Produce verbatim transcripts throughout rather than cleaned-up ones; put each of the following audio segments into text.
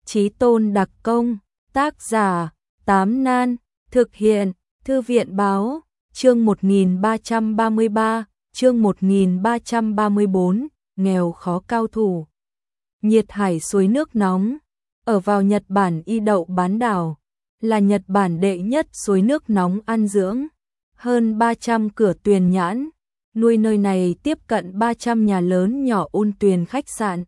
Chí Tôn đặc công, tác giả, Tám Nan, thực hiện, Thư viện báo, chương một nghìn ba trăm ba mươi ba, chương một nghìn ba trăm ba mươi bốn, nghèo khó cao thủ. Nhiệt hải suối nước nóng, ở vào Nhật Bản Y Đậu bán đảo, là Nhật Bản đệ nhất suối nước nóng ăn dưỡng, hơn ba trăm cửa tuyền nhãn, nuôi nơi này tiếp cận ba trăm nhà lớn nhỏ ôn tuyền khách sạn.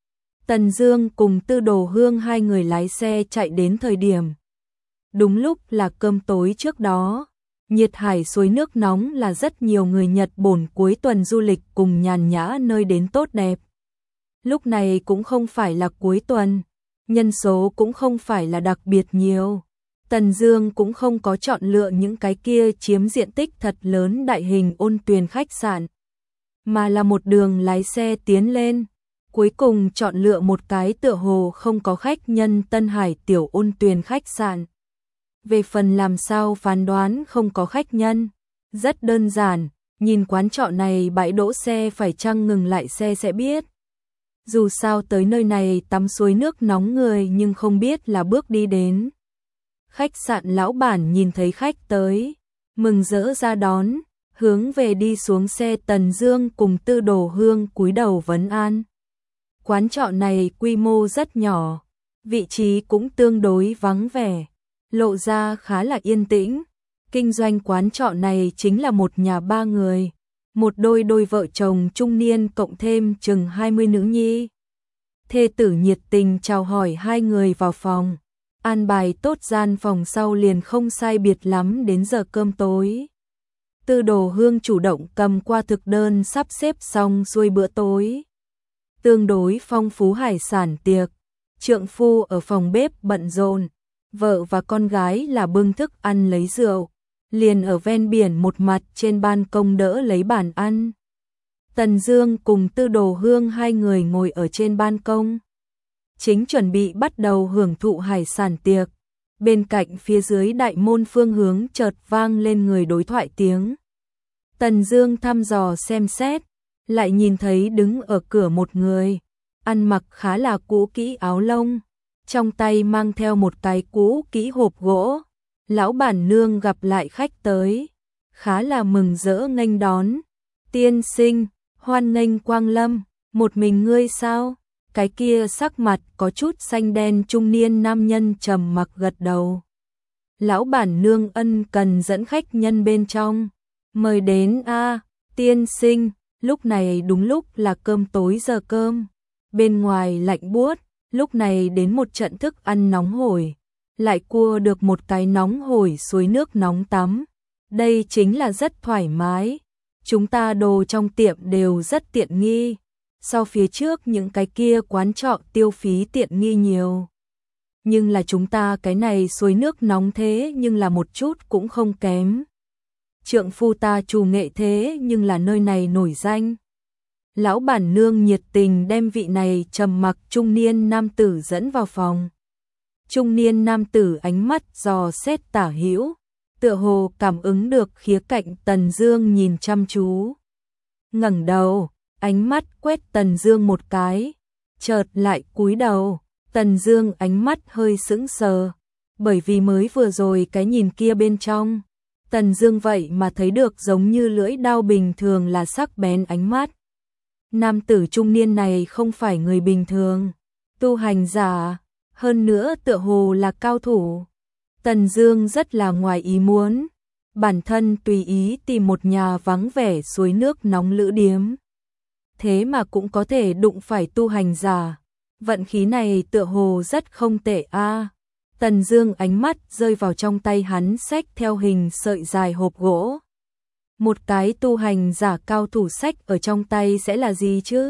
Tần Dương cùng Tư Đồ Hương hai người lái xe chạy đến thời điểm đúng lúc là cơm tối trước đó. Nhiệt hải suối nước nóng là rất nhiều người Nhật Bản cuối tuần du lịch cùng nhàn nhã nơi đến tốt đẹp. Lúc này cũng không phải là cuối tuần, nhân số cũng không phải là đặc biệt nhiều. Tần Dương cũng không có chọn lựa những cái kia chiếm diện tích thật lớn đại hình ôn tuyền khách sạn, mà là một đường lái xe tiến lên. Cuối cùng chọn lựa một cái tựa hồ không có khách nhân Tân Hải tiểu ôn tuyền khách sạn. Về phần làm sao phán đoán không có khách nhân, rất đơn giản, nhìn quán trọ này bãi đỗ xe phải chăng ngừng lại xe sẽ biết. Dù sao tới nơi này tắm suối nước nóng người nhưng không biết là bước đi đến. Khách sạn lão bản nhìn thấy khách tới, mừng rỡ ra đón, hướng về đi xuống xe. Tần Dương cùng Tư Đồ Hương cúi đầu vấn an. Quán trọ này quy mô rất nhỏ, vị trí cũng tương đối vắng vẻ, lộ ra khá là yên tĩnh. Kinh doanh quán trọ này chính là một nhà ba người, một đôi đôi vợ chồng trung niên cộng thêm chừng hai mươi nữ nhi. Thê tử nhiệt tình chào hỏi hai người vào phòng, an bài tốt gian phòng sau liền không sai biệt lắm đến giờ cơm tối. Tư Đồ Hương chủ động cầm qua thực đơn sắp xếp xong xuôi bữa tối. Tương đối phong phú hải sản tiệc, trượng phu ở phòng bếp bận rộn, vợ và con gái là bưng thức ăn lấy rượu, liền ở ven biển một mặt trên ban công đỡ lấy bàn ăn. Tần Dương cùng Tư Đồ Hương hai người ngồi ở trên ban công, chính chuẩn bị bắt đầu hưởng thụ hải sản tiệc. Bên cạnh phía dưới đại môn phương hướng chợt vang lên người đối thoại tiếng. Tần Dương thăm dò xem xét, lại nhìn thấy đứng ở cửa một người, ăn mặc khá là cũ kỹ áo lông, trong tay mang theo một cái cũ kỹ hộp gỗ. Lão bản nương gặp lại khách tới, khá là mừng rỡ nghênh đón. Tiên sinh, hoan nghênh quang lâm, một mình ngươi sao? Cái kia sắc mặt có chút xanh đen trung niên nam nhân trầm mặc gật đầu. Lão bản nương ân cần dẫn khách nhân bên trong, mời đến a. Tiên sinh. Lúc này đúng lúc là cơm tối giờ cơm, bên ngoài lạnh buốt, lúc này đến một trận thức ăn nóng hổi, lại cua được một cái nóng hổi suối nước nóng tắm. Đây chính là rất thoải mái, chúng ta đồ trong tiệm đều rất tiện nghi, so phía trước những cái kia quán trọ tiêu phí tiện nghi nhiều. Nhưng là chúng ta cái này suối nước nóng thế nhưng là một chút cũng không kém. Trượng phu ta chủ nghệ thế nhưng là nơi này nổi danh. Lão bản nương nhiệt tình đem vị này trầm mặc trung niên nam tử dẫn vào phòng. Trung niên nam tử ánh mắt dò xét tả hữu, tựa hồ cảm ứng được khía cạnh Tần Dương nhìn chăm chú. Ngẩng đầu, ánh mắt quét Tần Dương một cái, chợt lại cúi đầu. Tần Dương ánh mắt hơi sững sờ, bởi vì mới vừa rồi cái nhìn kia bên trong, Tần Dương vậy mà thấy được giống như lưỡi đao bình thường là sắc bén ánh mắt. Nam tử trung niên này không phải người bình thường, tu hành giả, hơn nữa tựa hồ là cao thủ. Tần Dương rất là ngoài ý muốn, bản thân tùy ý tìm một nhà vắng vẻ suối nước nóng lữ điếm, thế mà cũng có thể đụng phải tu hành giả, vận khí này tựa hồ rất không tệ a. À. Tần Dương ánh mắt rơi vào trong tay hắn xách theo hình sợi dài hộp gỗ. Một cái tu hành giả cao thủ xách ở trong tay sẽ là gì chứ?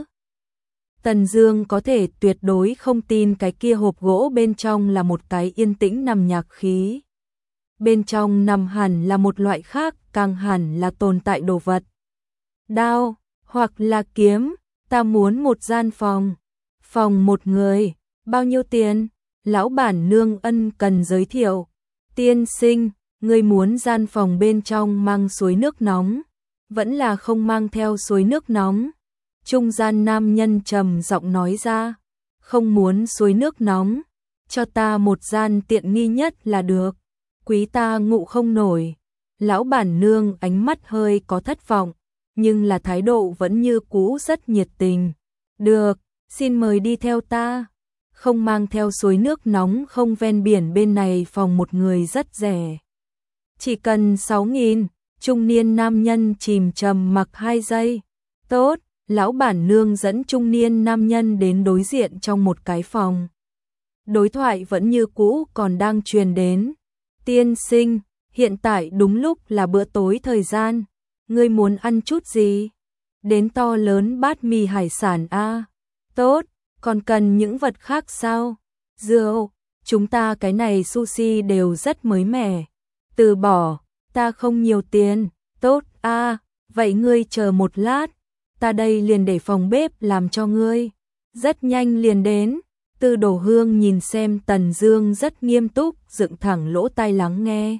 Tần Dương có thể tuyệt đối không tin cái kia hộp gỗ bên trong là một cái yên tĩnh nằm nhạc khí. Bên trong nằm hẳn là một loại khác, càng hẳn là tồn tại đồ vật. Đao, hoặc là kiếm, ta muốn một gian phòng. Phòng một người, bao nhiêu tiền? Lão bản nương ân cần giới thiệu. Tiên sinh, ngươi muốn gian phòng bên trong mang suối nước nóng, vẫn là không mang theo suối nước nóng? Trung gian nam nhân trầm giọng nói ra, không muốn suối nước nóng. cho ta một gian tiện nghi nhất là được, quý ta ngụ không nổi. Lão bản nương ánh mắt hơi có thất vọng, nhưng là thái độ vẫn như cũ rất nhiệt tình. Được, xin mời đi theo ta. Không mang theo suối nước nóng không ven biển bên này phòng một người rất rẻ. Chỉ cần sáu nghìn, trung niên nam nhân chìm trầm mặc hai giây. Tốt, lão bản nương dẫn trung niên nam nhân đến đối diện trong một cái phòng. Đối thoại vẫn như cũ còn đang truyền đến. Tiên sinh, hiện tại đúng lúc là bữa tối thời gian. Ngươi muốn ăn chút gì? Đến to lớn bát mì hải sản a. À? Tốt, còn cần những vật khác sao? Rượu, chúng ta cái này sushi đều rất mới mẻ. Từ bỏ, ta không nhiều tiền. Tốt a, à, vậy ngươi chờ một lát, ta đây liền để phòng bếp làm cho ngươi. Rất nhanh liền đến. Tư Đồ Hương nhìn xem Tần Dương rất nghiêm túc, dựng thẳng lỗ tai lắng nghe.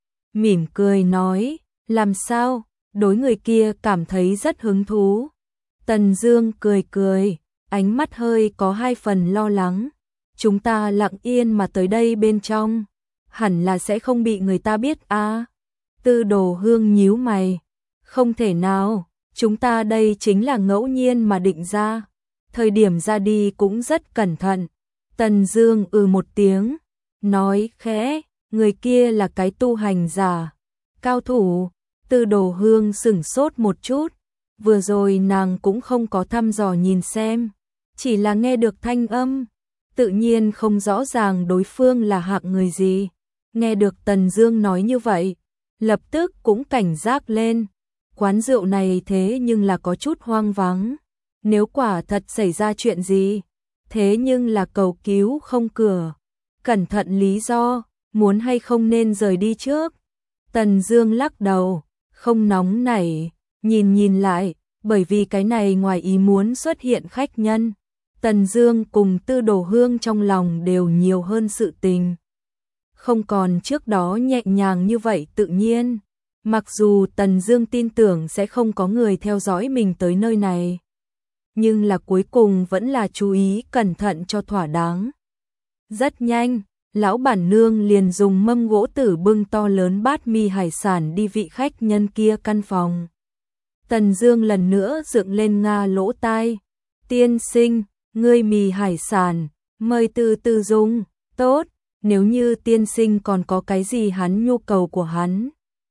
Mỉm cười nói, làm sao? Đối người kia cảm thấy rất hứng thú. Tần Dương cười cười, ánh mắt hơi có hai phần lo lắng. Chúng ta lặng yên mà tới đây bên trong, hẳn là sẽ không bị người ta biết a. À? Tư Đồ Hương nhíu mày, không thể nào, chúng ta đây chính là ngẫu nhiên mà định ra. Thời điểm ra đi cũng rất cẩn thận. Tần Dương ừ một tiếng, nói khẽ, người kia là cái tu hành giả, cao thủ. Tư Đồ Hương sững sốt một chút, vừa rồi nàng cũng không có thăm dò nhìn xem, chỉ là nghe được thanh âm, tự nhiên không rõ ràng đối phương là hạng người gì. Nghe được Tần Dương nói như vậy, lập tức cũng cảnh giác lên. Quán rượu này thế nhưng là có chút hoang vắng, nếu quả thật xảy ra chuyện gì, thế nhưng là cầu cứu không cửa. Cẩn thận lý do, muốn hay không nên rời đi trước. Tần Dương lắc đầu, không nóng nảy, nhìn nhìn lại, bởi vì cái này ngoài ý muốn xuất hiện khách nhân. Tần Dương cùng Tư Đồ Hương trong lòng đều nhiều hơn sự tình. Không còn trước đó nhẹ nhàng như vậy tự nhiên. Mặc dù Tần Dương tin tưởng sẽ không có người theo dõi mình tới nơi này, nhưng là cuối cùng vẫn là chú ý cẩn thận cho thỏa đáng. Rất nhanh, lão bản nương liền dùng mâm gỗ tử bưng to lớn bát mì hải sản đi vị khách nhân kia căn phòng. Tần Dương lần nữa dựng lên nga lỗ tai. Tiên sinh, ngươi mì hải sản, mời từ từ dùng. Tốt, nếu như tiên sinh còn có cái gì hắn nhu cầu của hắn,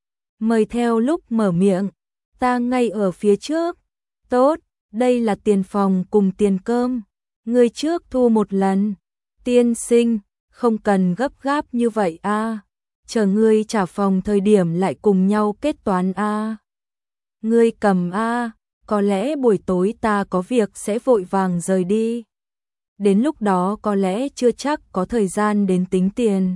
mời theo lúc mở miệng, ta ngay ở phía trước. Tốt, đây là tiền phòng cùng tiền cơm, ngươi trước thu một lần. Tiên sinh, không cần gấp gáp như vậy a, à. Chờ ngươi trả phòng thời điểm lại cùng nhau kết toán a. À. Ngươi cầm a, à. Có lẽ buổi tối ta có việc sẽ vội vàng rời đi. Đến lúc đó có lẽ chưa chắc có thời gian đến tính tiền.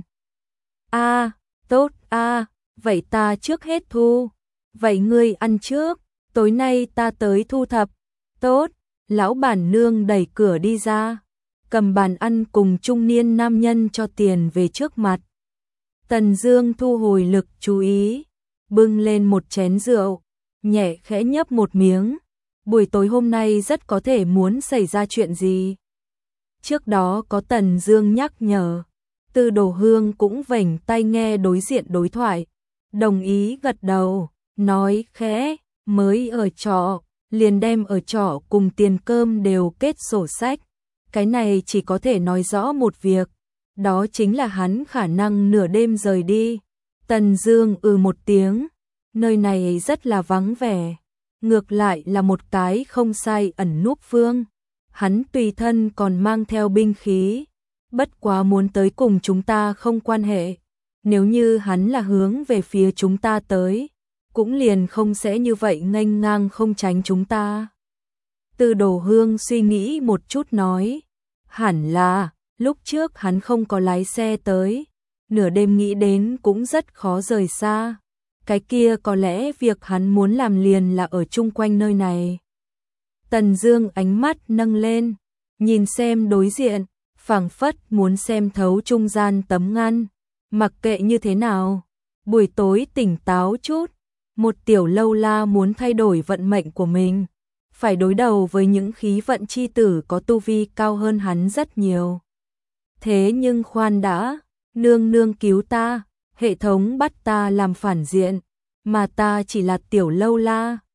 A, à, tốt a, à. Vậy ta trước hết thu. Vậy ngươi ăn trước, tối nay ta tới thu thập. Tốt, lão bản nương đẩy cửa đi ra, cầm bàn ăn cùng trung niên nam nhân cho tiền về trước mặt. Tần Dương thu hồi lực chú ý, bưng lên một chén rượu, nhẹ khẽ nhấp một miếng. Buổi tối hôm nay rất có thể muốn xảy ra chuyện gì. Trước đó có Tần Dương nhắc nhở, Tư Đồ Hương cũng vểnh tai nghe đối diện đối thoại, đồng ý gật đầu, nói khẽ, mới ở trọ, liền đem ở trọ cùng tiền cơm đều kết sổ sách. Cái này chỉ có thể nói rõ một việc, đó chính là hắn khả năng nửa đêm rời đi. Tần Dương ừ một tiếng, nơi này rất là vắng vẻ, ngược lại là một cái không sai ẩn núp phương. Hắn tùy thân còn mang theo binh khí, bất quá muốn tới cùng chúng ta không quan hệ. Nếu như hắn là hướng về phía chúng ta tới, cũng liền không sẽ như vậy nghênh ngang không tránh chúng ta. Tư Đồ Hương suy nghĩ một chút nói, hẳn là, lúc trước hắn không có lái xe tới, nửa đêm nghĩ đến cũng rất khó rời xa. Cái kia có lẽ việc hắn muốn làm liền là ở chung quanh nơi này. Tần Dương ánh mắt nâng lên, nhìn xem đối diện, phảng phất muốn xem thấu trung gian tấm ngăn. Mặc kệ như thế nào, buổi tối tỉnh táo chút, một tiểu lâu la muốn thay đổi vận mệnh của mình, phải đối đầu với những khí vận chi tử có tu vi cao hơn hắn rất nhiều. Thế nhưng khoan đã, nương nương cứu ta, hệ thống bắt ta làm phản diện, mà ta chỉ là tiểu lâu la,